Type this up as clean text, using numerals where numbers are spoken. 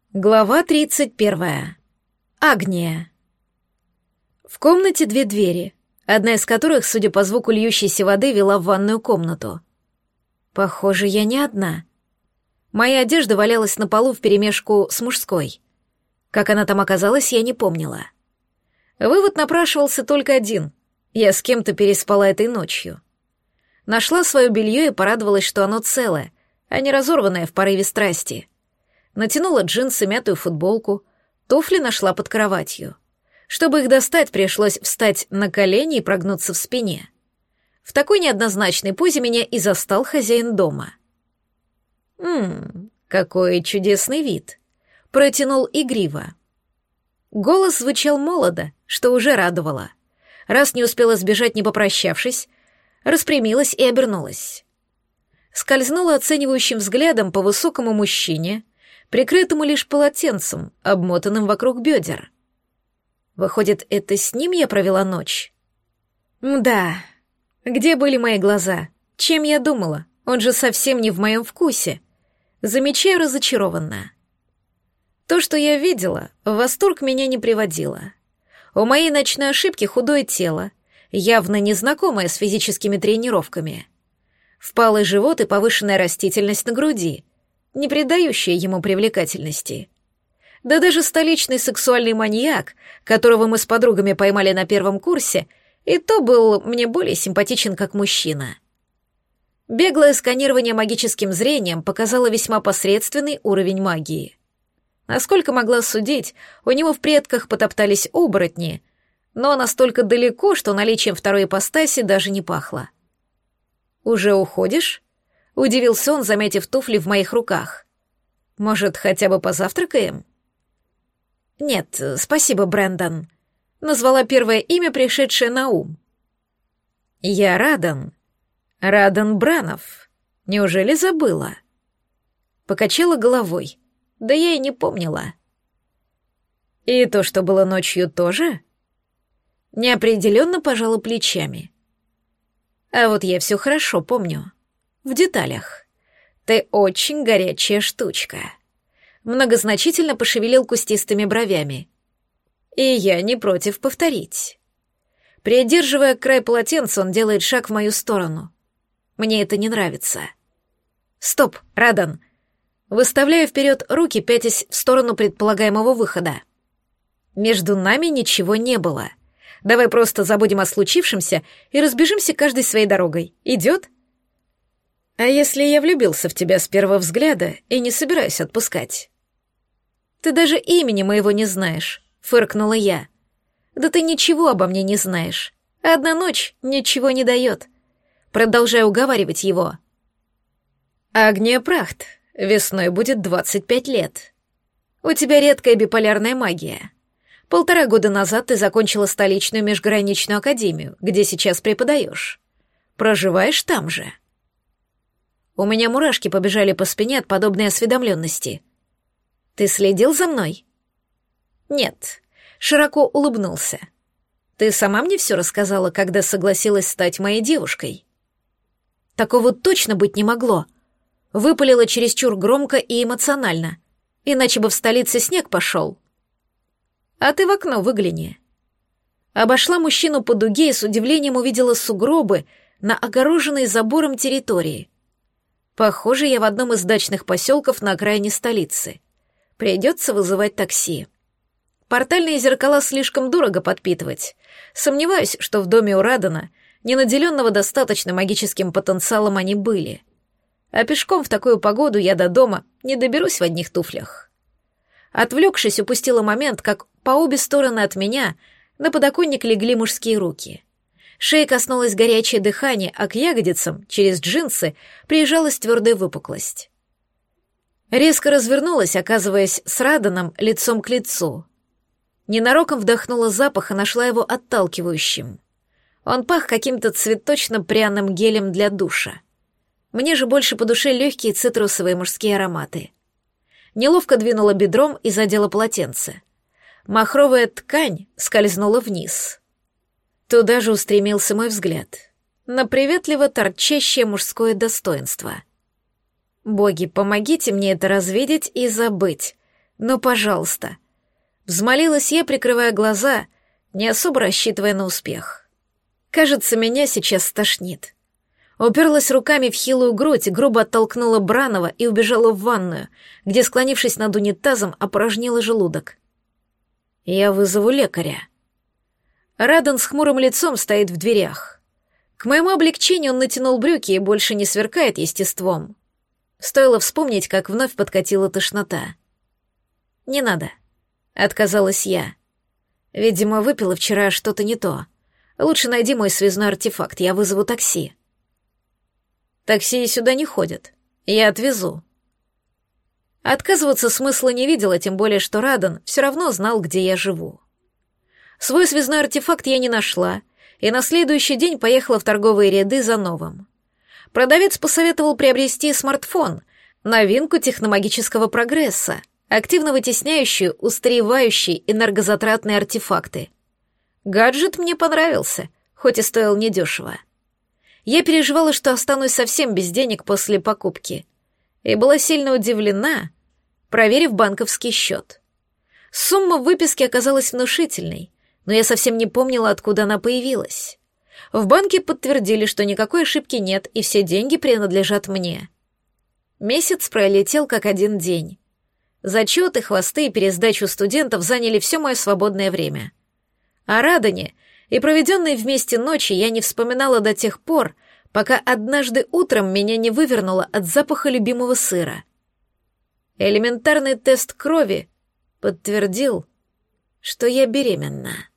Глава 31. Агния. В комнате две двери, одна из которых, судя по звуку льющейся воды, вела в ванную комнату. Похоже, я не одна. Моя одежда валялась на полу вперемешку с мужской. Как она там оказалась, я не помнила. Вывод напрашивался только один. Я с кем-то переспала этой ночью. Нашла свое белье и порадовалась, что оно целое, а не разорванное в порыве страсти. Натянула джинсы, мятую футболку, туфли нашла под кроватью. Чтобы их достать, пришлось встать на колени и прогнуться в спине. В такой неоднозначной позе меня и застал хозяин дома. Какой чудесный вид!» — протянул игриво. Голос звучал молодо, что уже радовало. Раз не успела сбежать, не попрощавшись, распрямилась и обернулась. Скользнула оценивающим взглядом по высокому мужчине, прикрытому лишь полотенцем, обмотанным вокруг бедер. Выходит, это с ним я провела ночь? Да. Где были мои глаза? Чем я думала? Он же совсем не в моем вкусе. Замечаю разочарованно. То, что я видела, в восторг меня не приводило. У моей ночной ошибки худое тело, явно незнакомое с физическими тренировками. Впалый живот и повышенная растительность на груди, не придающая ему привлекательности. Да даже столичный сексуальный маньяк, которого мы с подругами поймали на первом курсе, и то был мне более симпатичен как мужчина. Беглое сканирование магическим зрением показало весьма посредственный уровень магии. Насколько могла судить, у него в предках потоптались оборотни, но настолько далеко, что наличием второй ипостаси даже не пахло. «Уже уходишь?» — удивился он, заметив туфли в моих руках. «Может, хотя бы позавтракаем?» «Нет, спасибо, Брэндон», — назвала первое имя, пришедшее на ум. «Я Радан. Радан Бранов. Неужели забыла?» Покачала головой. Да я и не помнила. «И то, что было ночью, тоже?» Неопределенно пожала плечами. «А вот я все хорошо помню. В деталях. Ты очень горячая штучка». Многозначительно пошевелил кустистыми бровями. «И я не против повторить». Придерживая край полотенца, он делает шаг в мою сторону. Мне это не нравится. «Стоп, Радан!» Выставляю вперед руки, пятясь в сторону предполагаемого выхода. Между нами ничего не было. Давай просто забудем о случившемся и разбежимся каждой своей дорогой. Идет? А если я влюбился в тебя с первого взгляда и не собираюсь отпускать? Ты даже имени моего не знаешь, фыркнула я. Да ты ничего обо мне не знаешь. Одна ночь ничего не дает. Продолжаю уговаривать его. Агния Прахт, весной будет 25 лет. У тебя редкая биполярная магия. 1,5 года назад ты закончила столичную межграничную академию, где сейчас преподаешь. Проживаешь там же. У меня мурашки побежали по спине от подобной осведомленности. Ты следил за мной? Нет. Широко улыбнулся. Ты сама мне все рассказала, когда согласилась стать моей девушкой. Такого точно быть не могло. Выпалила чересчур громко и эмоционально, иначе бы в столице снег пошел. А ты в окно выгляни. Обошла мужчину по дуге и с удивлением увидела сугробы на огороженной забором территории. Похоже, я в одном из дачных поселков на окраине столицы. Придется вызывать такси. Портальные зеркала слишком дорого подпитывать. Сомневаюсь, что в доме у Радана, не наделенного достаточно магическим потенциалом, они были. А пешком в такую погоду я до дома не доберусь в одних туфлях. Отвлекшись, упустила момент, как по обе стороны от меня на подоконник легли мужские руки. Шея коснулось горячее дыхание, а к ягодицам, через джинсы, прижалась твердая выпуклость. Резко развернулась, оказываясь с Раданом лицом к лицу. Ненароком вдохнула запах и нашла его отталкивающим. Он пах каким-то цветочно-пряным гелем для душа. Мне же больше по душе легкие цитрусовые мужские ароматы. Неловко двинула бедром и задела полотенце. Махровая ткань скользнула вниз. Туда же устремился мой взгляд. На приветливо торчащее мужское достоинство. Боги, помогите мне это развидеть и забыть. «Ну, пожалуйста», — взмолилась я, прикрывая глаза, не особо рассчитывая на успех. Кажется, меня сейчас стошнит. Уперлась руками в хилую грудь, грубо оттолкнула Бранова и убежала в ванную, где, склонившись над унитазом, опорожнила желудок. «Я вызову лекаря». Радан с хмурым лицом стоит в дверях. К моему облегчению он натянул брюки и больше не сверкает естеством. Стоило вспомнить, как вновь подкатила тошнота. «Не надо», — отказалась я. «Видимо, выпила вчера что-то не то. Лучше найди мой связной артефакт, я вызову такси». «Такси сюда не ходят. Я отвезу». Отказываться смысла не видела, тем более, что Радан все равно знал, где я живу. Свой связной артефакт я не нашла, и на следующий день поехала в торговые ряды за новым. Продавец посоветовал приобрести смартфон, новинку техномагического прогресса, активно вытесняющую устаревающие энергозатратные артефакты. Гаджет мне понравился, хоть и стоил недешево. Я переживала, что останусь совсем без денег после покупки, и была сильно удивлена, проверив банковский счет. Сумма в выписке оказалась внушительной, но я совсем не помнила, откуда она появилась. В банке подтвердили, что никакой ошибки нет, и все деньги принадлежат мне. Месяц пролетел как один день. Зачеты, хвосты и пересдачу студентов заняли все мое свободное время. О Радане и проведенной вместе ночи я не вспоминала до тех пор, пока однажды утром меня не вывернуло от запаха любимого сыра. Элементарный тест крови подтвердил, что я беременна.